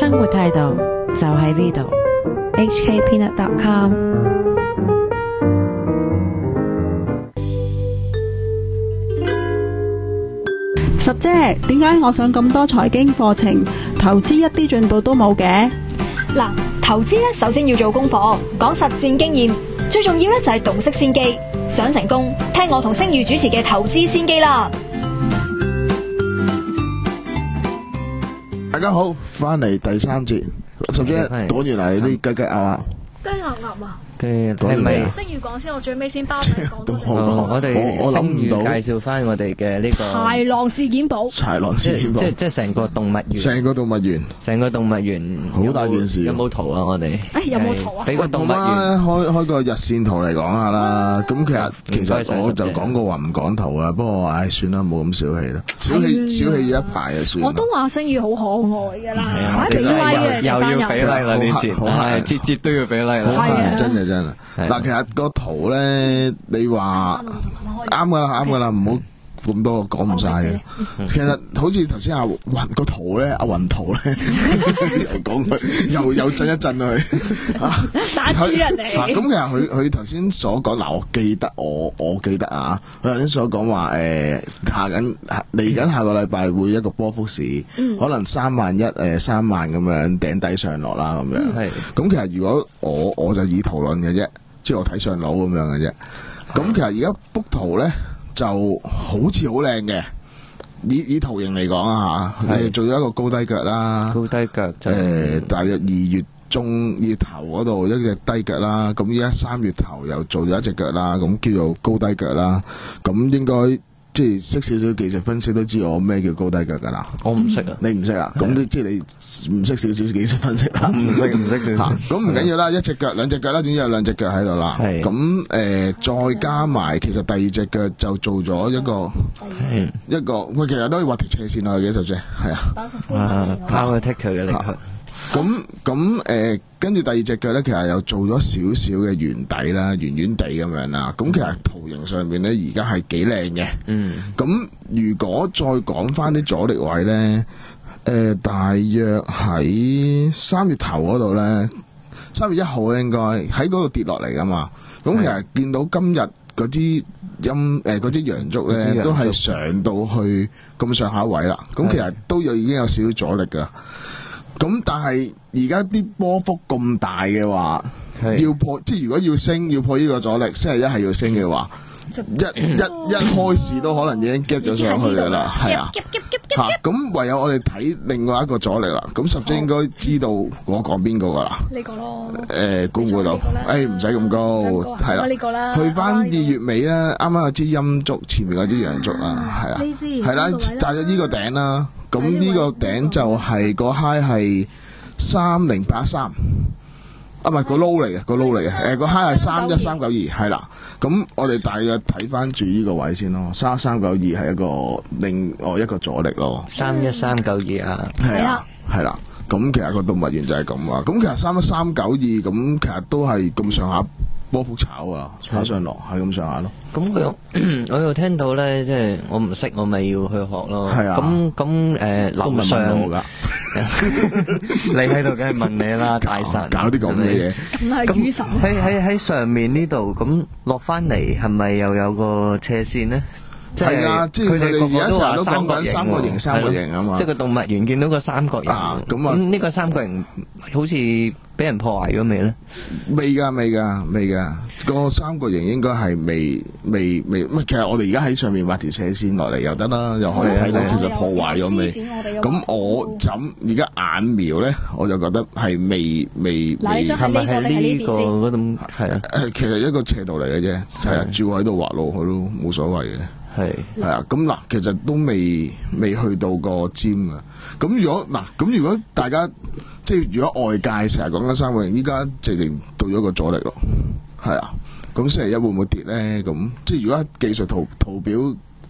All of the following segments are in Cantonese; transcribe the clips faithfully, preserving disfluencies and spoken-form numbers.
生活態度就喺呢度。 H K peanut dot com。 十姐，點解我上咁多財經課程，投資一啲進步都冇嘅？ 嗱，投資咧首先要做功課，講實戰經驗，最重要咧就係洞悉先機。想成功，聽我同星宇主持嘅投資先機啦。 大家好，翻嚟第三節，十姐講完嚟啲雞雞鴨鴨， 雞鴨鴨啊！ 嘅係咪星宇講先，我最尾先包你講多啲。 哦，我哋我諗星宇唔到介紹翻我哋嘅呢個豺狼事件簿， 豺狼事件簿， 即即成個動物園， 成個動物園， 成個動物園好大件事。 有冇圖啊？我哋誒有冇圖啊？ 俾個動物園開開個日線圖嚟講下啦。咁其實其實我就講過話唔講圖啊，不過唉算啦，冇咁小氣啦，小氣小氣一排就算。 我都話星宇好可愛㗎啦，俾又 like 嘅又要俾 like 啦呢節，係節節都要俾 like 啦， 係真嘅真啊！嗱，其實個圖咧，你話啱噶啦，啱噶啦，唔好咁多講唔晒嘅。其實好似頭先阿雲個圖咧，阿雲圖咧，又講佢，又又震一震佢， 打住人哋。 咁其實佢佢頭先所講，嗱，我記得我我記得啊，佢頭先所講話誒，下緊嚟緊下個禮拜會一個波幅市，可能三萬一誒三萬咁樣頂底上落啦咁樣。係。咁其實如果我我就以圖論嘅啫。即係我睇上腦咁樣嘅啫，咁其實而家幅圖咧就好似好靚嘅，以以圖形嚟講啊嚇，佢做咗一個高低腳啦， 高低腳就誒大約二月中二月頭嗰度一隻低腳啦，咁依家三月頭又做咗一隻腳啦，咁叫做高低腳啦，咁應該。即係識少少技術分析都知我咩叫高低腳噶啦， 我唔識啊， 你唔識啊？咁你即係你唔識少少技術分析啦， 唔識唔識少少。 咁唔緊要啦，一隻腳兩隻腳啦，總之有兩隻腳喺度啦。咁誒再加埋，其實第二隻腳就做咗一個一個，喂，其實都可以畫條斜線落去嘅，實際係啊。 啊，power taker 嘅力。 咁咁誒，跟住第二隻腳咧，其實又做咗少少嘅圓底啦，圓圓地咁樣啦。咁其實圖形上面咧，而家係幾靚嘅。嗯。咁如果再講翻啲阻力位咧，誒、呃，大約喺三月頭嗰度咧，三月一號咧應該喺嗰度跌落嚟噶嘛。咁其實見到今日嗰支陰誒嗰支陽燭咧，都係上到去咁上下位啦。咁其實都有已經有少少阻力噶。咁但係而家啲波幅咁大嘅話，要破即係如果要升要破呢個阻力，星期一係要升嘅話，一一一開市都可能已經 get 咗上去噶啦，係啊，吓咁唯有我哋睇另外一個阻力啦。咁十姐應該知道我講邊個噶啦？ 呢個咯， 誒，估唔估到？誒，唔使咁高，係啦， 呢個啦， 去翻二月尾啦，啱啱有支陰燭，前面嗰支陽燭啊，係啊，係啦，帶咗呢個頂啦。咁呢個頂就係個 high 係三零八三，啊唔係個 low 嚟嘅，個 low 嚟嘅，誒個 high 係三一三九二，係啦。咁我哋大約睇翻住呢個位先咯，三三九二係一個另外一個阻力咯。 三一三九二啊， 係啊，係啦。咁其實個動物園就係咁啊。咁其實三一三九二咁，其實都係咁上下波幅炒啊，炒上落係咁上下咯。 咁我又我又聽到咧，即係我唔識，我咪要去學咯。 係啊。 咁咁誒，樓上我噶， 你喺度梗係問你啦，大神搞啲咁嘅嘢。 咁係雨神。 喺喺喺上面呢度，咁落翻嚟係咪又有個斜線咧？ 係啊，即係佢哋而家成日都講緊三角形、三角形啊嘛。 即係個動物園見到個三角形。 啊，咁啊。 咁呢個三角形好似俾人破壞咗未咧？ 未㗎，未㗎，未㗎。個三角形應該係未未未。唔係，其實我哋而家喺上面畫條斜線落嚟又得啦，又可以睇到其實破壞咗未。咁我咁而家眼瞄咧，我就覺得係未未未。 係咪喺呢個嗰種係啊？ 誒，其實一個斜度嚟嘅啫，係啊，照喺度畫落去都冇所謂嘅。係係啊，咁嗱，其實都未未去到個尖啊。咁如果嗱，咁如果大家即係如果外界成日講緊三角形，依家直情到咗個阻力咯。係啊，咁星期一會唔會跌咧？咁即係如果技術圖圖表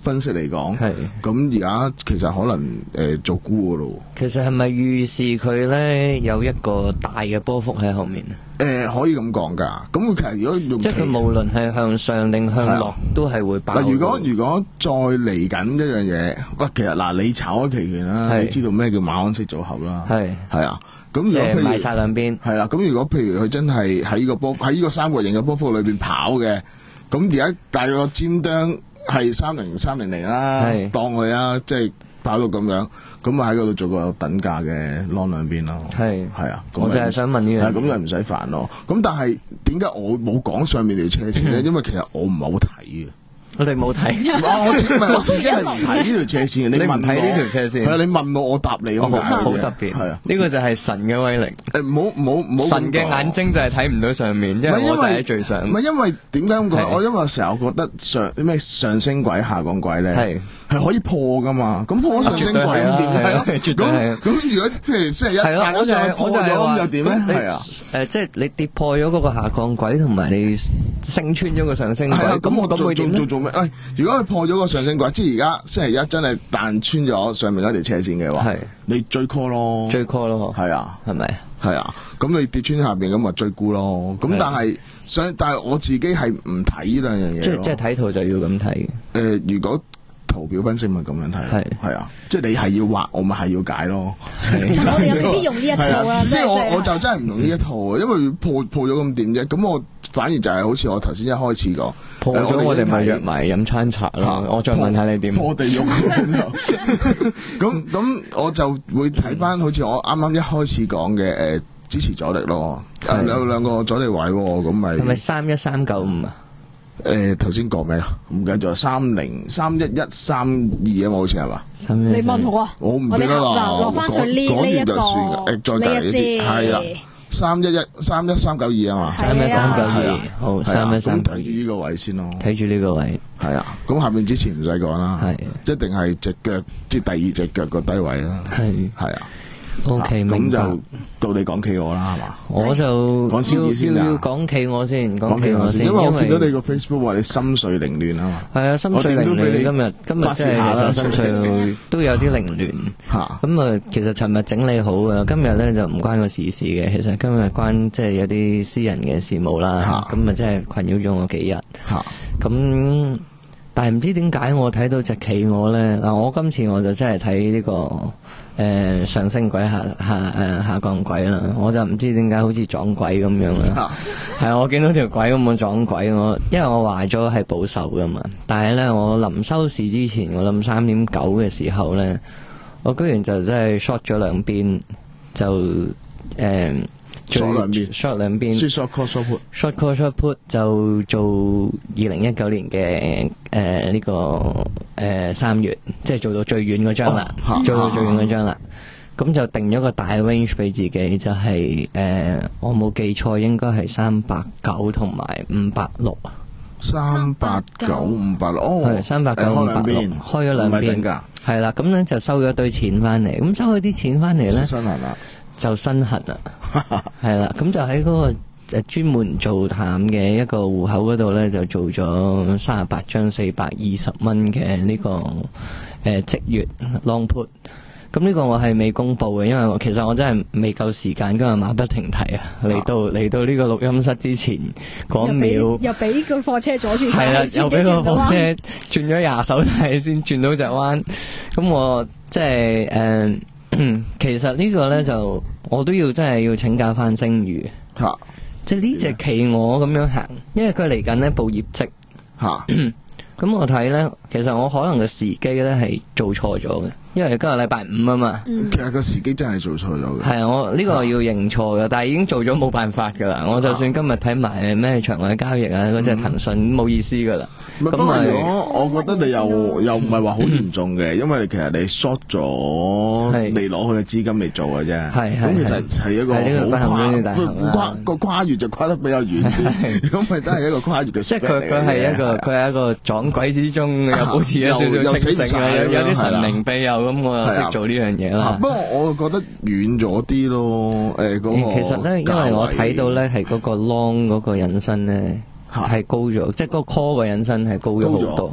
分析嚟講， 係咁而家其實可能誒、呃、做沽噶咯。 其實係咪預示佢咧有一個大嘅波幅喺後面啊？ 誒、呃，可以咁講噶。咁其實如果用即係佢無論係向上定向落，都係會爆。 嗱，如果如果再嚟緊一樣嘢，喂，其實嗱，你炒咗期權啦，你知道咩叫馬鞍式組合啦？係係啊。咁如果譬如賣晒兩邊， 係啦。咁如果譬如佢真係喺呢個波喺呢個三角形嘅波幅裏邊跑嘅，咁而家大約個尖端係三零三零零啦，當佢啊，即係跑到咁樣，咁咪喺嗰度做個等價嘅 long 兩邊咯。係係啊， 我就係想問呢樣， 咁就唔使煩咯。咁但係點解我冇講上面條車線咧？因為其實我唔係好睇嘅。 我哋冇睇， 我自己唔係我自己係唔睇呢條車線嘅。你問睇呢條車線，係啊，你問我，我答你咁解嘅。 好特別，係啊，呢個就係神嘅威力。 誒，唔好唔好唔好。 神嘅眼睛就係睇唔到上面，因為我就喺最上。 唔係因為點解咁講？我因為成日覺得上咩上升軌、下降軌咧，係係可以破噶嘛。咁破咗上升軌咁點咧？絕對係。咁如果譬如星期一彈咗上去破咗咁又點咧？係啊。誒，即係你跌破咗嗰個下降軌，同埋你升穿咗個上升軌，咁我咁會點咧？誒，如果佢破咗個上升軌，即係而家星期一真係彈穿咗上面嗰條車線嘅話，係你追 call 咯，追 call 咯，係啊，係咪？係啊，咁你跌穿下邊咁咪追沽咯。咁但係想，但係我自己係唔睇呢兩樣嘢。即係即係睇圖就要咁睇。誒，如果圖表分析咪咁樣睇，係係啊，即係你係要畫，我咪係要解咯。 我哋又未必用呢一套啦， 即係我我就真係唔用呢一套，因為破破咗咁點啫。咁我反而就係好似我頭先一開始講， 破咗我哋咪約埋飲餐茶咯。我再問下你點破地獄咁咁，我就會睇翻好似我啱啱一開始講嘅誒支持阻力咯。有兩個阻力位，咁咪係咪三一三九五啊？ 誒，頭先講咩啊？唔記得咗，三零三一一三二啊嘛，好似係嘛？ 你問我啊？ 我唔記得啦。 嗱，落翻去呢呢一個誒，再隔一節係啦，三一一三一三九二啊嘛， 三一三九二，好，三一三九二。 睇住呢個位先咯， 睇住呢個位。 係啊，咁下面之前唔使講啦，係一定係隻腳，即係第二隻腳個低位啦。係係啊。 O K，咁就到你講企鵝啦，係嘛？ 我就講先先要要講企鵝先，講企鵝先， 因為我見到你個 Facebook 話你心水凌亂啊嘛。 係啊，心水凌亂。今日今日即係心水都有啲凌亂。吓咁啊，其實尋日整理好啊，今日咧就唔關個時事嘅。其實今日關即係有啲私人嘅事務啦。咁啊，即係困擾咗我幾日。吓咁，但係唔知點解我睇到隻企鵝咧嗱，我今次我就真係睇呢個。誒、呃，上升軌下下誒、呃、下降軌啦，我就唔知點解好似撞鬼咁樣啦。係啊，我見到條軌咁樣撞鬼，我因為我話咗係保守噶嘛，但係咧我臨收市之前，我諗三點九嘅時候咧，我居然就真係 short 咗兩邊，就誒 short 兩邊 short 兩邊 short call short put short call short put 就做二零一九年嘅誒呢個。誒，三、呃、月即係做到最遠嗰張啦，哦、做到最遠嗰張啦，咁、啊、就定咗個大 range 俾自己，就係、是、誒、呃，我冇記錯，應該係三百九同埋五百六啊， 三百九五百六，哦， 係三百九五百六，開咗兩邊噶，係啦，咁咧就收咗一堆錢翻嚟，咁收咗啲錢翻嚟咧， 身痕啦， 就身痕啦，係啦，咁就喺嗰、那個。誒，專門做淡嘅一個戶口嗰度咧，就做咗三十八張四百二十蚊嘅呢個誒即月 long put。咁呢個我係未公布嘅，因為我其實我真係未夠時間，今日馬不停蹄啊！嚟到嚟到呢個錄音室之前嗰一秒， 又俾個貨車阻住， 係啦，又俾個貨車轉咗廿手軚先轉到隻彎。咁我即係誒，其實呢個咧就我都要真係要請教翻聲譽吓。即係呢隻企鵝咁樣行，因為佢嚟緊呢報業績吓，咁我睇咧，其實我可能個時機咧係做錯咗嘅，因為今日禮拜五啊嘛。 嗯、其實個時機真係做錯咗嘅。係啊，我呢、這個要認錯嘅，但係已經做咗冇辦法噶啦。我就算今日睇埋咩場外交易啊，嗰隻騰訊冇意思噶啦。 咁啊，如果我覺得你又又唔係話好嚴重嘅，因為其實你 short 咗，你攞佢嘅資金嚟做嘅啫。係咁其實係一個好跨跨個跨越就跨得比較遠啲，咁咪都係一個跨越嘅。 即係佢佢係一個佢係一個撞鬼之中又保持咗少少清醒，有有啲神明庇佑咁，我又識做呢樣嘢啦。 不過我覺得遠咗啲咯，誒嗰個。 其實咧，因為我睇到咧係嗰個 long 嗰個引申咧。係高咗，即係嗰個 call 嘅引申係高咗好多，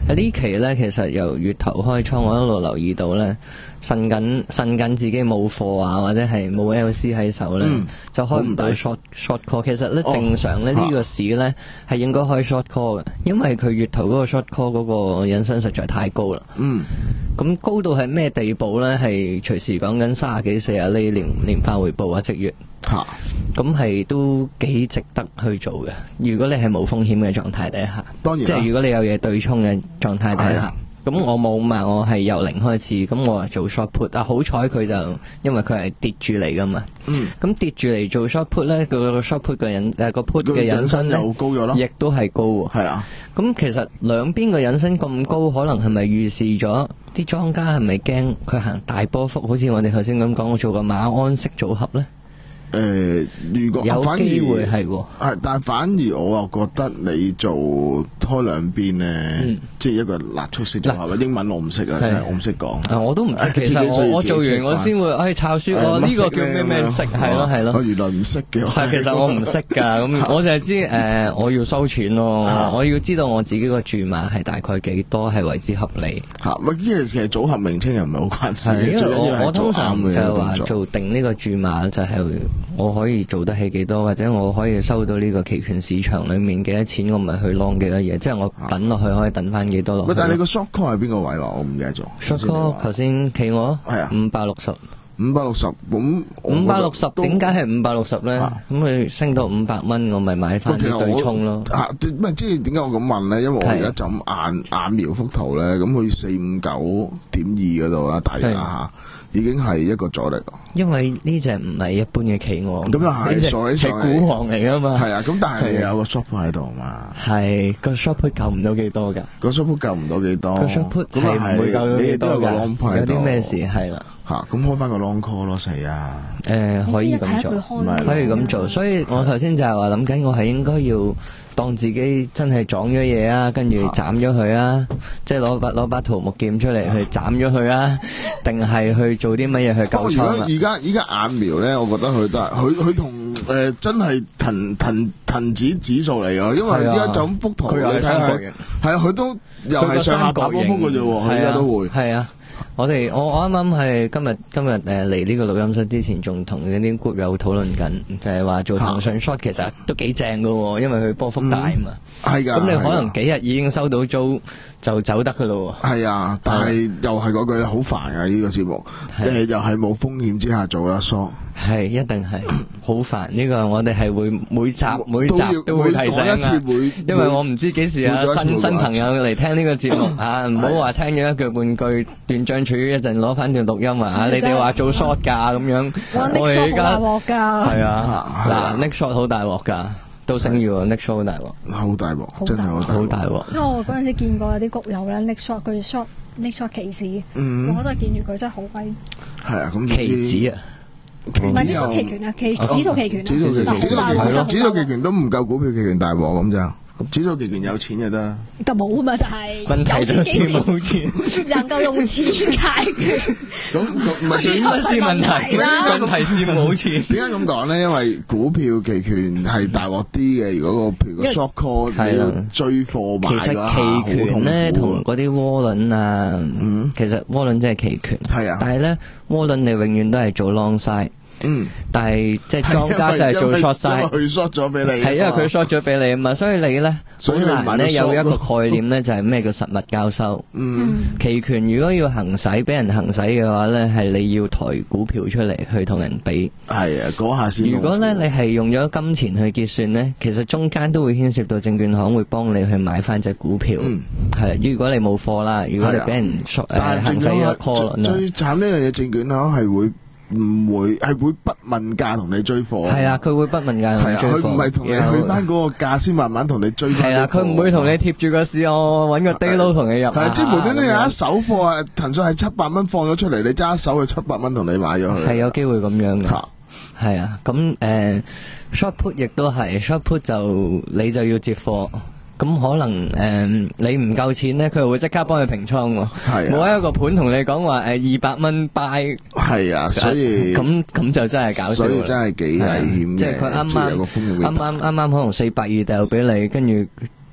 喺呢期咧，其實由月頭開倉，我一路留意到咧，呻緊呻緊自己冇貨啊，或者係冇 L C 喺手咧，嗯、就開唔到 short short call。其實咧、哦、正常咧呢、呢個市咧係應該開 short call 嘅，因為佢月頭嗰個 short call 嗰個引伸實在太高啦。嗯，咁高到係咩地步咧？係隨時講緊三十幾四十厘年年化回報啊，即月。吓，咁係都幾值得去做嘅。如果你係冇風險嘅狀態底下， 當然， 即係如果你有嘢對沖嘅狀態底下，咁我冇嘛，我係由零開始，咁我做 short put。啊，好彩佢就因為佢係跌住嚟噶嘛，嗯，咁跌住嚟做 short put 咧，個 short put 嘅引誒個 put 嘅引伸又高咗咯， 亦都係高喎。係啊，咁其實兩邊嘅引伸咁高，可能係咪預示咗啲莊家係咪驚佢行大波幅？好似我哋頭先咁講，我做個馬鞍式組合咧。 誒、呃，如果有機會係喎， 係，但係反而我又覺得你做開兩邊咧，嗯、即係一個辣速式組合。英文我唔識啊，真係我唔識講。 啊，我都唔識。其實我我做完我先會，誒抄書，我呢個叫咩咩式，係咯係咯。 我原來唔識嘅。 係，其實我唔識㗎，咁我就係知誒、呃，我要收錢咯，我要知道我自己個注碼係大概幾多係為之合理。 嚇，咪呢個其實組合名稱又唔係好關事。 因為我我通常就係話做定呢個注碼就係、是。我可以做得起幾多，或者我可以收到呢個期權市場裏面幾多錢，我咪去 long 幾多嘢，即係我等落去可以等翻幾多落去。 但係你個 short call 係邊個位話？我唔記得咗。 short call 頭先企我係啊，五百六十， 五百六十咁。五百六十點解係五百六十咧？咁佢升到五百蚊，我咪買翻啲對沖咯。 啊，咩？即係點解我咁問咧？因為我而家就眼眼瞄幅圖咧，咁佢四五九點二嗰度啦，大約嚇。已經係一個阻力，因為呢隻唔係一般嘅企鵝， 咁又係，所以係股王嚟噶嘛。 係啊，咁但係你有個 short put 喺度嘛。 係個 short put 救唔到幾多噶？ 個 short put 救唔到幾多？ 個 short put 係唔會救到幾多噶？有啲咩事係啦？ 吓，咁開翻個 long call 咯，係啊。 誒，可以咁做，可以咁做。所以我頭先就係話諗緊，我係應該要當自己真係撞咗嘢啊，跟住斬咗佢啊，即係攞把攞把桃木劍出嚟去斬咗佢啊，定係去做啲乜嘢去救倉啊？ 而家而家眼苗咧，我覺得佢都係佢佢同誒真係騰騰騰指指數嚟㗎，因為而家就咁幅圖你睇下，係啊，佢都又係上下打波幅㗎啫喎，佢而家都會係啊。我哋我我啱啱係今日今日誒嚟呢個錄音室之前，仲同嗰啲 group 友討論緊，就係、是、話做騰訊 short 其實都幾正㗎，因為佢波幅大啊嘛。係噶、嗯，咁你可能幾日已經收到租就走得噶咯。係啊，但係又係嗰句好煩啊！呢、這個節目誒、呃、又係冇風險之下做啦 short。 係一定係好煩，呢個我哋係會每集每集都會提醒啊，因為我唔知幾時啊新新朋友嚟聽呢個節目啊，唔好話聽咗一句半句斷章取義一陣攞翻條錄音啊！你哋話做 short 噶咁樣，我哋而家係啊嗱 ，next short 好大鑊噶，都升要 next short 好大鑊， 好大鑊，真係好大鑊。 因為我嗰陣時見過有啲谷友咧 next short 佢 short next short 期指，我真係見住佢真係好威。係啊，咁期指啊。 唔係呢個期權啊，期指數期權啊， 指數期權，指數期權都唔夠股票期權大鑊咁就。指數期權有錢就得啦， 就冇啊嘛，就係問題就係冇錢， 能夠用錢解決。 咁唔係錢不是問題，問題是冇錢。 點解咁講咧？因為股票期權係大鑊啲嘅，如果個譬如個 short call 你要追貨買嘅話， 其實期權咧同嗰啲窩輪啊，嗯，其實窩輪即係期權，係啊，但係咧窩輪你永遠都係做 long side。嗯，但係即係莊家就係做 short side， 佢 short 咗俾你， 係因為佢 short 咗俾你啊嘛，所以你咧好難咧有一個概念咧就係咩叫實物交收。嗯，期權如果要行使俾人行使嘅話咧，係你要抬股票出嚟去同人比。係啊，嗰下先。如果咧你係用咗金錢去結算咧，其實中間都會牽涉到證券行會幫你去買翻隻股票。嗯，係如果你冇貨啦，如果你俾人誒行使咗 call 啦， 最慘呢樣嘢，證券行係會。唔會係會不問價同你追貨。係啊，佢會不問價同你追貨。 佢唔係同你去翻嗰個價先慢慢同你追。 係啊，佢唔會同你貼住個市，我揾個 day low 同你入。 係即係無端端有一手貨啊，騰訊係七百蚊放咗出嚟，你揸一手去七百蚊同你買咗佢。 係有機會咁樣嘅。係啊，咁誒 short put 亦都係 short put 就你就要接貨。咁可能誒、呃、你唔夠錢咧，佢會即刻幫你平倉喎。係冇、啊、一個盤同你講話誒二百蚊 buy。係啊，所以咁咁就真係搞笑。 所以真係幾危險嘅。 即係佢啱啱啱啱啱啱可能四百二掉俾你，跟住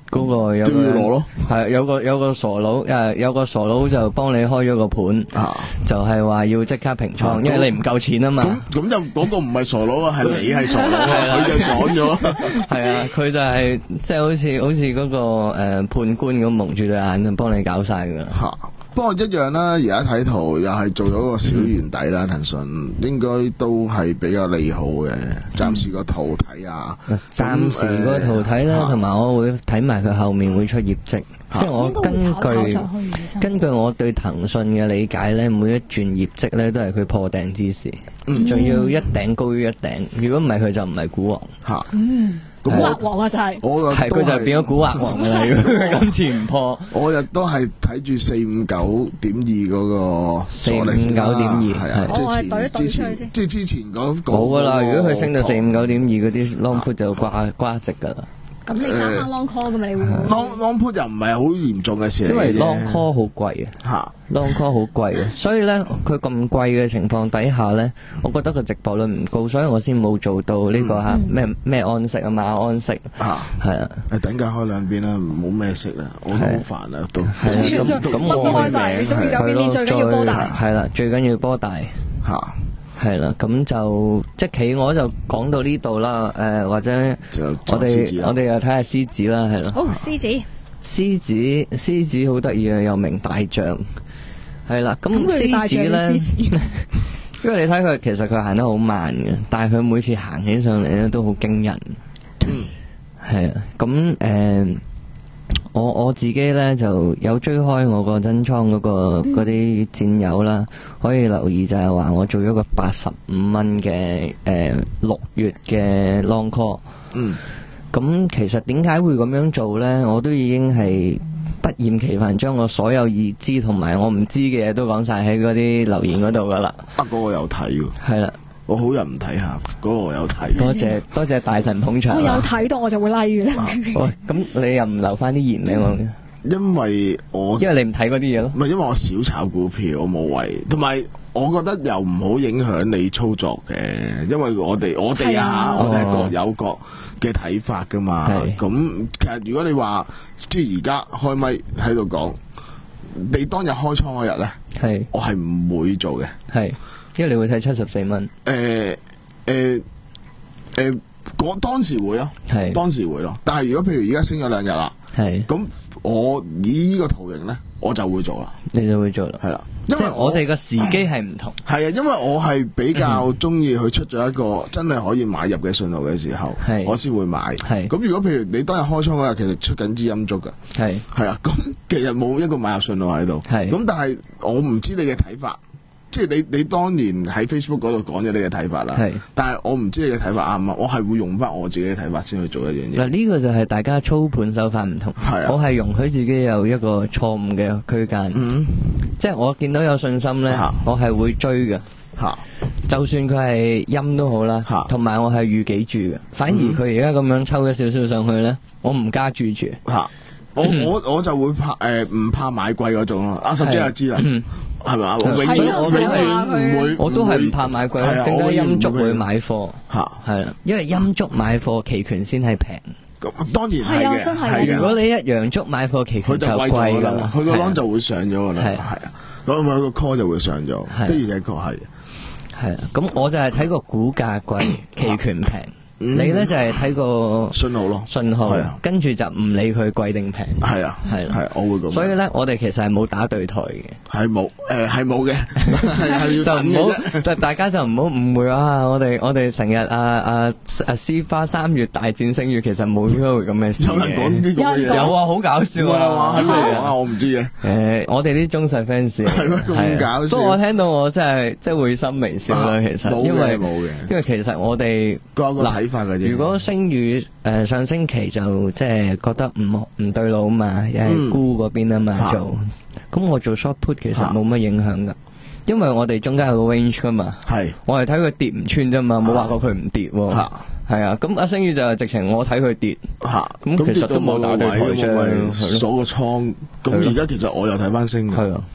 嗰個有個攞咯， 係有個有個傻佬誒，有個傻佬就幫你開咗個盤， 啊、 就係話要即刻平倉，啊、因為你唔夠錢啊嘛。 咁咁就嗰個唔係傻佬啊，係你係傻佬啊，佢就爽咗。 係啊，佢就係即係好似好似嗰、嗰個誒、呃、判官咁蒙住對眼，幫你搞晒噶啦。 吓、啊，不過一樣啦，而家睇圖又係做咗個小圓底啦，騰訊、嗯、應該都係比較利好嘅。暫時個圖睇下， 暫、嗯、時個圖睇啦，同埋、呃、我會睇埋佢後面會出業績。即係我根據根據我對騰訊嘅理解咧，每一轉業績咧都係佢破頂之時，仲、嗯、要一頂高於一頂。如果唔係佢就唔係股王吓。 嗯，股惑王啊就係， 係佢就變咗股惑王啦。如果佢今次唔破， 我亦都係睇住四五九點二嗰個四五九點二， 係啊，即係之前即係之前嗰個冇噶啦。如果佢升到四五九點二嗰啲 long put 就掛掛值噶啦。 咁你啱啱 long call 噶嘛？你會 long long put 又唔係好嚴重嘅事， 因為 long call 好貴啊，吓 long call 好貴啊，所以咧佢咁貴嘅情況底下咧，我覺得個值博率唔高，所以我先冇做到呢個吓咩咩安息啊馬安息啊，係啊，誒等價開兩邊啦，冇咩息啦，我都好煩啊都，係咁咁我都開晒，你中意就邊邊，最緊要波大， 係啦，最緊要波大吓。 係啦，咁就即係企鵝就講到呢度啦。誒、呃，或者我哋我哋又睇下獅子啦，係咯。 好，獅子， 獅子，獅子好得意啊，又名大象。係啦，咁獅子咧，因為你睇佢其實佢行得好慢嘅，但係佢每次行起上嚟咧都好驚人。嗯，係啊，咁誒。呃我我自己咧就有追開我個真倉嗰個嗰啲戰友啦，可以留意就係話我做咗個八十五蚊嘅誒六月嘅 long call。嗯，咁其實點解會咁樣做咧？我都已經係不厭其煩將我所有已知同埋我唔知嘅嘢都講晒喺嗰啲留言嗰度噶啦。啊，嗰個有睇喎。係啦。我好人唔睇下，嗰、那個我有睇。多謝多謝大神捧場。 我有睇到我就會 like 啦。 喂，咁你又唔留翻啲言俾我？ 因為我因為你唔睇嗰啲嘢咯。 唔係，因為我少炒股票，我冇謂。同埋我覺得又唔好影響你操作嘅，因為我哋我哋啊，啊我哋各有各嘅睇法噶嘛。咁其實如果你話即係而家開咪喺度講，你當日開倉嗰日咧，係我係唔會做嘅。係。因為你會睇七十四蚊，誒誒誒，我當時會咯，係當時會咯。但係如果譬如而家升咗兩日啦，係咁我以呢個圖形咧，我就會做啦，你就會做啦，係啦。因為我哋個時機係唔同，係啊，因為我係比較中意佢出咗一個真係可以買入嘅信號嘅時候，係我先會買。係咁如果譬如你當日開倉嗰日，其實出緊支陰燭噶，係係啊，咁其實冇一個買入信號喺度，係咁但係我唔知你嘅睇法。即係你你當年喺 Facebook 嗰度講咗你嘅睇法啦，係，但係我唔知你嘅睇法啱唔啱，我係會用翻我自己嘅睇法先去做一樣嘢。嗱，呢個就係大家操盤手法唔同，係啊，我係容許自己有一個錯誤嘅區間，嗯，即係我見到有信心咧，我係會追嘅，吓，就算佢係陰都好啦，吓，同埋我係預幾注嘅，反而佢而家咁樣抽咗少少上去咧，我唔加注住，吓，我我我就會怕誒唔怕買貴嗰種咯，阿十姐就知啦。係咪啊？我永遠我永遠唔會，我都係唔怕買貴，點解陰燭會買貨？吓，係啦，因為陰燭買貨期權先係平。咁當然係嘅，真係。如果你一陽燭買貨期權就貴噶啦，佢個 long 就會上咗噶啦，係啊，咁佢個 call 就會上咗，的而且確係。係啊，咁我就係睇個股價貴，期權平。你咧就係睇個信號咯，信號，跟住就唔理佢貴定平。係啊，係係，我會咁。所以咧，我哋其實係冇打對台嘅，係冇，誒係冇嘅，係就唔好，但大家就唔好誤會啊！我哋我哋成日啊啊啊絲花三月大戰星月，其實冇呢個咁嘅事嘅。有人講呢個嘢，有啊，好搞笑啊！係咪啊？我唔知嘅。誒，我哋啲忠實 fans 係咩咁搞笑？不過我聽到我真係即係會心微笑啦。其實因為冇嘅，因為其實我哋嗱。如果星宇誒上星期就即係覺得唔唔對路啊嘛，又係沽嗰邊啊嘛做，咁我做 short put 其實冇乜影響噶，因為我哋中間有個 range 噶嘛，係我係睇佢跌唔穿啫嘛，冇話過佢唔跌，係啊，咁阿星宇就係直情我睇佢跌，咁其實都冇打對台啫，鎖個倉，咁而家其實我又睇翻升，係啊。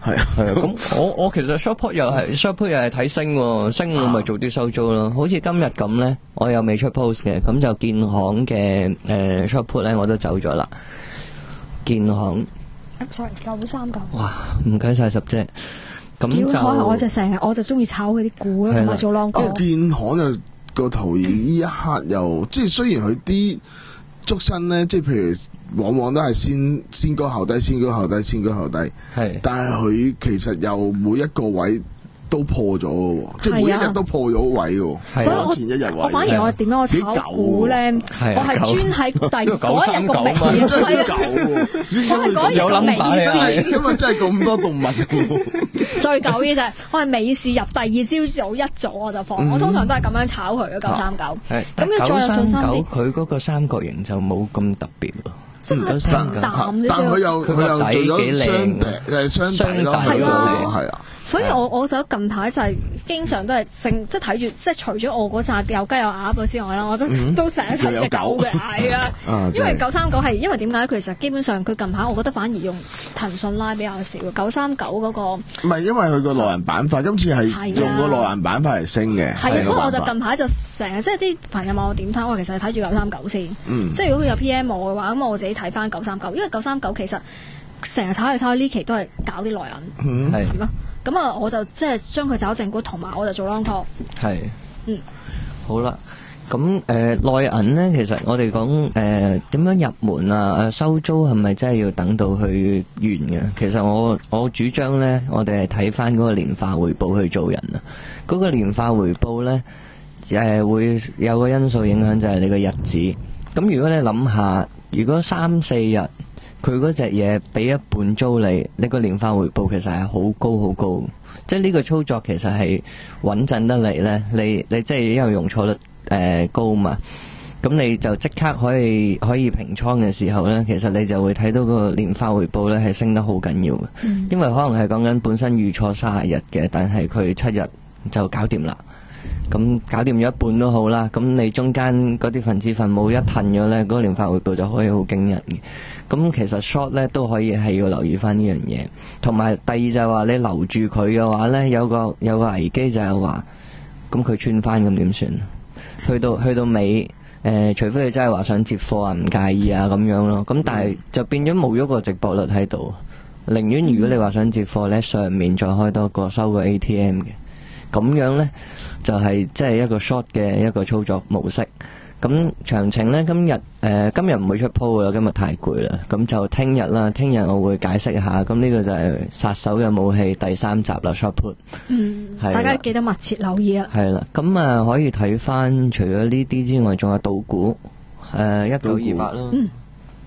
係啊係啊，咁我我其實 short put 又係 short put 又係睇升，升我咪做啲收租咯。好似今日咁咧，我又未出 post 嘅，咁就建行嘅誒 short put 咧我都走咗啦。建行 sorry 九三九。 哇，唔該晒十姐。咁就可能我就成日我就中意炒佢啲股咯，同埋做 long call。 建行就個圖形呢一刻又即係雖然佢啲捉身咧，即係譬如往往都係先先高後低，先高後低，先高後低。係，但係佢其實又每一個位都破咗嘅喎，即係每一日都破咗位嘅。所以我前一日我反而我點樣我炒股咧？我係專喺第嗰日個尾，係啊，我係嗰日個尾市， 因為真係咁多動物。 最久嘅就係我係尾市入第二朝早一早我就放，我通常都係咁樣炒佢嘅九三九。咁要再有信心啲。 佢嗰個三角形就冇咁特別喎。 真係淡啲， 但佢又佢又做咗雙底，誒雙底咯，係啊，係啊。 所以我我就近排就係經常都係正即係睇住，即係除咗我嗰扎有雞有鴨之外啦，我都都成日睇隻狗嘅，係啊。因為九三九係因為點解？佢其實基本上佢近排我覺得反而用騰訊拉比較少，九三九嗰個唔係因為佢個內銀板塊今次係用個內銀板塊嚟升嘅， 係啊，所以我就近排就成日即係啲朋友問我點睇，我其實係睇住九三九先，即係如果佢有 P M 我嘅話，咁我自己睇翻九三九，因為九三九其實成日炒嚟炒去呢期都係搞啲內銀，係咯。咁啊，我就即係將佢找正股，同埋我就做 long call。係，嗯， 好啦，咁誒、呃、內銀咧，其實我哋講誒點樣入門啊？誒收租係咪真係要等到去完嘅？其實我我主張咧，我哋係睇翻嗰個年化回報去做人啊。嗰、嗰個年化回報咧，誒、呃、會有個因素影響就係你個日子。咁如果你諗下，如果三四日。佢嗰隻嘢俾一半租你，你個年化回報其實係好高好高，即係呢個操作其實係穩陣得嚟呢。你你即係因為容錯率誒、呃、高嘛，咁你就即刻可以可以平倉嘅時候呢，其實你就會睇到個年化回報呢係升得好緊要嘅，嗯、因為可能係講緊本身預錯三十日嘅，但係佢七日就搞掂啦。咁搞掂咗一半都好啦，咁你中間嗰啲分子分母一褪咗呢，嗰、嗰個年化回報就可以好驚人嘅。咁其實 short 呢都可以係要留意翻呢樣嘢，同埋第二就係話你留住佢嘅話呢，有個有個危機就係話，咁佢穿翻咁點算？去到去到尾，誒、呃，除非你真係話想接貨啊，唔介意啊咁樣咯。咁但係就變咗冇咗個值博率喺度，寧願如果你話想接貨呢，上面再開多個收個 A T M 嘅。咁樣呢，就係即係一個 short 嘅一個操作模式。咁詳情呢，今日誒、呃、今日唔會出 po 啦，今日太攰啦。咁就聽日啦，聽日我會解釋下。咁呢個就係殺手嘅武器第三集啦 short put。 嗯，係大家記得密切留意啊。 係啦，咁啊可以睇翻除咗呢啲之外，仲有賭股誒一九二八咯。嗯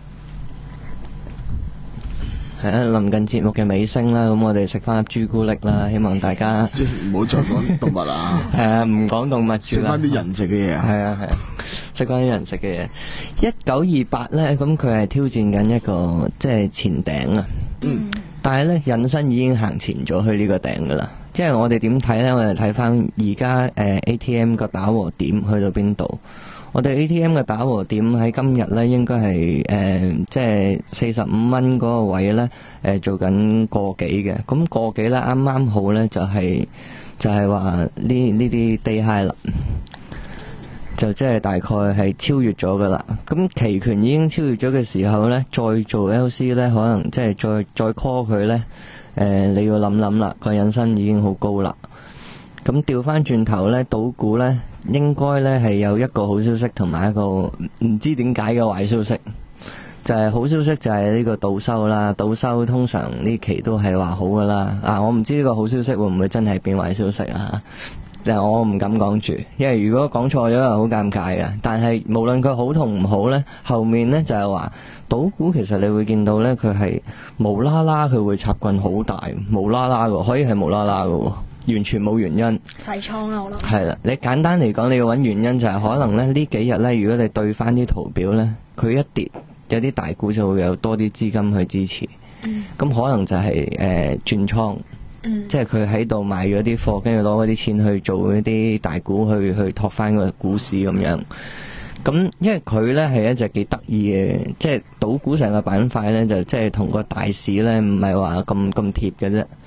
係啊，臨近節目嘅尾聲啦，咁我哋食翻粒朱古力啦，希望大家即係唔好再講動物啦。 係啊，唔講動物住啦， 食翻啲人食嘅嘢啊。 係啊係啊，食翻啲人食嘅嘢。一九二八咧，咁佢係挑戰緊一個即係前頂啊。嗯。但係咧，引申已經行前咗去呢個頂噶啦。即係我哋點睇咧？我哋睇翻而家誒 A T M 個打和點去到邊度？我哋 A T M 嘅打和點喺今日咧，應該係誒即係四十五蚊嗰個位咧，誒、呃、做緊個幾嘅。咁個幾咧，啱啱好咧就係、是、就係話呢呢啲 day high 啦，就即係大概係超越咗噶啦。咁期權已經超越咗嘅時候咧，再做 L C 咧，可能即係再再 call 佢咧，誒、呃、你要諗諗啦，個引伸已經好高啦。咁調翻轉頭咧，賭股咧應該咧係有一個好消息同埋一個唔知點解嘅壞消息。就係、是、好消息就係呢個賭收啦，賭收通常呢期都係話好噶啦。啊，我唔知呢個好消息會唔會真係變壞消息啊？但係我唔敢講住，因為如果講錯咗係好尷尬嘅。但係無論佢好同唔好咧，後面咧就係話賭股其實你會見到咧，佢係無啦啦佢會插棍好大，無啦啦嘅，可以係無啦啦嘅。完全冇原因， 細倉啦，我諗係啦。你簡單嚟講，你要揾原因就係可能咧呢幾日咧，如果你對翻啲圖表咧，佢一跌，有啲大股就會有多啲資金去支持。咁、嗯、可能就係、是、誒、呃、轉倉，嗯、即係佢喺度買咗啲貨，跟住攞嗰啲錢去做一啲大股去去托翻個股市咁樣。咁因為佢咧係一隻幾得意嘅，即係賭股成個板塊咧就即係同個大市咧唔係話咁咁貼嘅啫。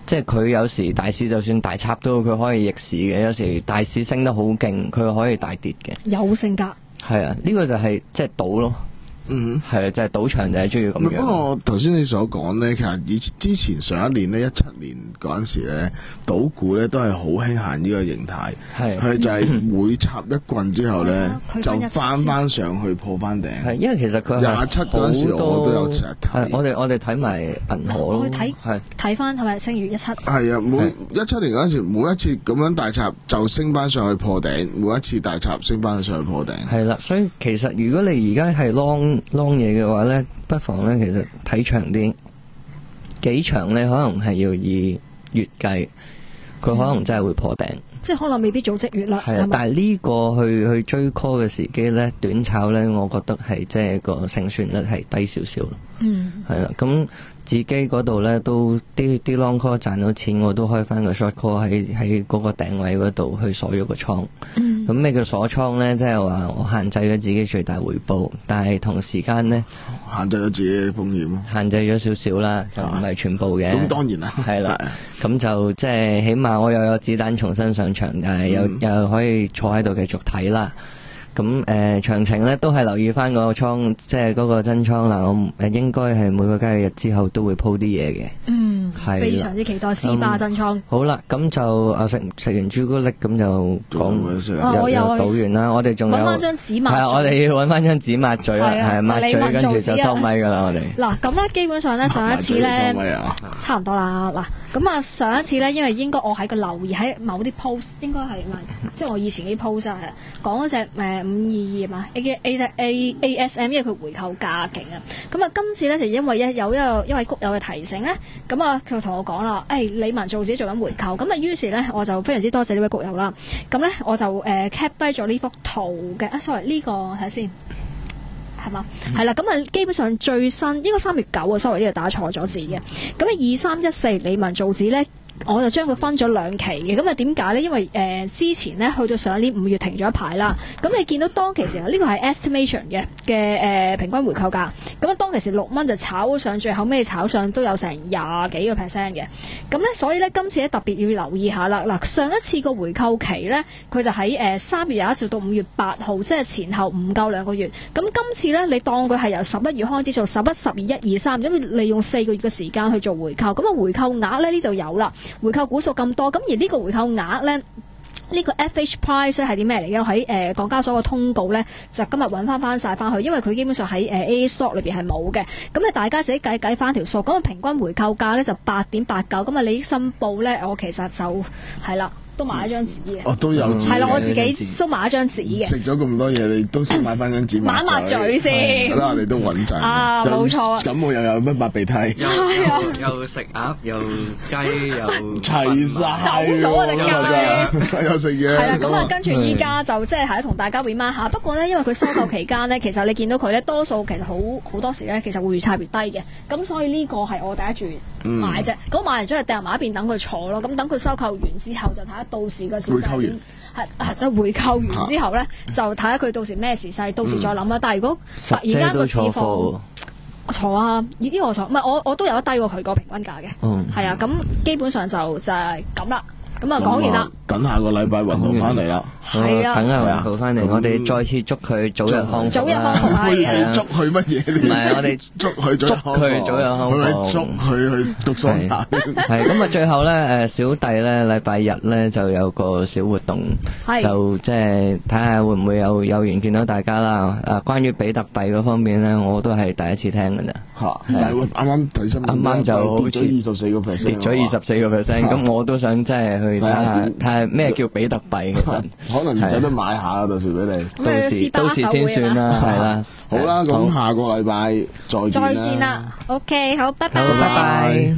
即係佢有時大市就算大插都佢可以逆市嘅，有時大市升得好勁，佢可以大跌嘅。 有性格。 係啊，呢、這個就係即係賭咯。嗯，係啊，就係、是、賭場就係中意咁樣。 不過頭先你所講咧，其實以之前上一年咧，一七年嗰陣時咧，賭股咧都係好興行呢個形態，係佢就係每插一棍之後咧，就翻翻上去破翻頂。係因為其實佢廿七嗰陣時我都有成日睇。 我哋我哋睇埋銀河咯， 我睇係睇翻係咪星月一七？ 係啊，每一七年嗰陣時，每一次咁樣大插就升翻上去破頂，每一次大插升翻上去破頂。 係啦，所以其實如果你而家係 long long 嘢嘅話咧，不妨咧其實睇長啲，幾長咧可能係要以月計，佢可能真係會破頂，嗯、即係可能未必做即月啦。係啊，但係呢個去去追 call 嘅時機咧，短炒咧，我覺得係即係個勝算率係低少少咯。嗯，係啦，咁自己嗰度咧都啲啲 long call 賺到錢，我都開翻個 short call 喺喺嗰個頂位嗰度去鎖咗個倉。嗯，咁咩叫鎖倉咧？即係話我限制咗自己最大回報，但係同時間咧限制咗自己嘅風險， 限制咗少少啦，就唔係全部嘅。咁、 啊、當然啦， 係啦，咁就即係起碼我又有子彈重新上場，但係又、嗯、又可以坐喺度繼續睇啦。咁誒詳情咧都係留意翻個倉，即係嗰個真倉啦。我誒應該係每個交易日之後都會鋪啲嘢嘅。嗯，係非常之期待 C 霸真倉。嗯、好啦，咁就啊食食完朱古力咁就講又又賭完啦。我哋仲有揾翻張紙抹。係啊，我哋要揾翻張紙抹嘴啦，係抹嘴跟住就收咪噶啦。我哋嗱咁咧，基本上咧上一次咧差唔多啦。嗱咁啊上一次咧，因為應該我喺個留意喺某啲 post， 應該係即係我以前啲 post 係講嗰隻誒。五二二嘛 A A A A S M， 因為佢回購價勁啊，咁啊今次咧就因為一有一個一位谷友嘅提醒咧，咁啊佢就同我講啦，誒、哎、李文做自己做緊回購，咁啊於是咧我就非常之多謝呢位谷友啦，咁咧我就誒 cap 低咗呢幅圖嘅，啊 sorry 呢個睇下先，係嘛，係啦、嗯，咁啊基本上最新應該三月九啊 sorry 呢度打錯咗字嘅，咁啊二三一四李文造紙咧。我就將佢分咗兩期嘅，咁啊點解呢？因為誒、呃、之前呢，去到上年五月停咗一排啦，咁你見到當其時呢、呢個係 estimation 嘅嘅誒平均回購價，咁啊當其時六蚊就炒上，最後尾炒上都有成廿幾個 percent 嘅，咁呢，所以呢，今次咧特別要留意下啦。嗱上一次個回購期呢，佢就喺誒三月廿一做到五月八號，即係前後唔夠兩個月。咁今次呢，你當佢係由十一月開始做十一、十二、一二、三，因為利用四個月嘅時間去做回購，咁啊回購額咧呢度有啦。回購股數咁多，咁而呢個回購額咧，呢、呢個 F H price 係啲咩嚟嘅？喺誒港交所嘅通告咧，就今日揾翻翻晒翻去，因為佢基本上喺誒 A A stock 裏邊係冇嘅。咁啊，大家自己計計翻條數，咁啊平均回購價咧就八點八九，咁啊利益申報咧，我其實就係啦。都買一張紙嘅， 哦都有， 係啦，我自己都買一張紙嘅。 食咗咁多嘢，你都先買翻張紙抹抹嘴先。 好啦，你都穩陣啊，冇錯。 咁我又有乜抹鼻涕？ 又又食鴨，又雞，又齊晒。 走咗啊！隻雞又食嘢。 係啦，咁啊，跟住依家就即係喺同大家 remind 下。不過咧，因為佢收購期間咧，其實你見到佢咧，多數其實好好多時咧，其實會越差越低嘅。咁所以呢個係我第一注買啫。咁買完之後掟埋一邊等佢坐咯。咁等佢收購完之後就睇下。到時個時勢回購完係係回購完之後咧，就睇下佢到時咩時勢，到時再諗啦。但係如果突然間個市況，我坐啊，呢啲我坐，唔係我我都有得低過佢個平均價嘅，係啊，咁基本上就就係咁啦。咁啊，講完啦。 等下個禮拜雲浩翻嚟啦。 係啊， 等下雲浩翻嚟，我哋再次祝佢早日康復。 早日康復係祝佢乜嘢？ 唔係，我哋祝佢早日康復。 祝佢早日康復。 祝佢去讀書。 係咁啊！最後咧，誒小弟咧禮拜日咧就有個小活動，就即係睇下會唔會有有緣見到大家啦。啊，關於比特幣嗰方面咧，我都係第一次聽㗎咋。嚇！ 但係啱啱睇新聞， 啱啱就跌咗二十四個 percent， 跌咗二十四個 percent。咁我都想即係去睇下睇下咩叫比特幣。其實可能有得買下，到時俾你。 到時到時先算啦，係啦。 好啦，咁下個禮拜再見啦。 再見啦。OK，好，拜拜。 好，拜拜。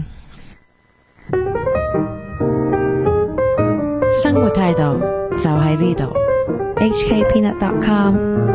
生活態度就喺呢度。 H K Peanut dot com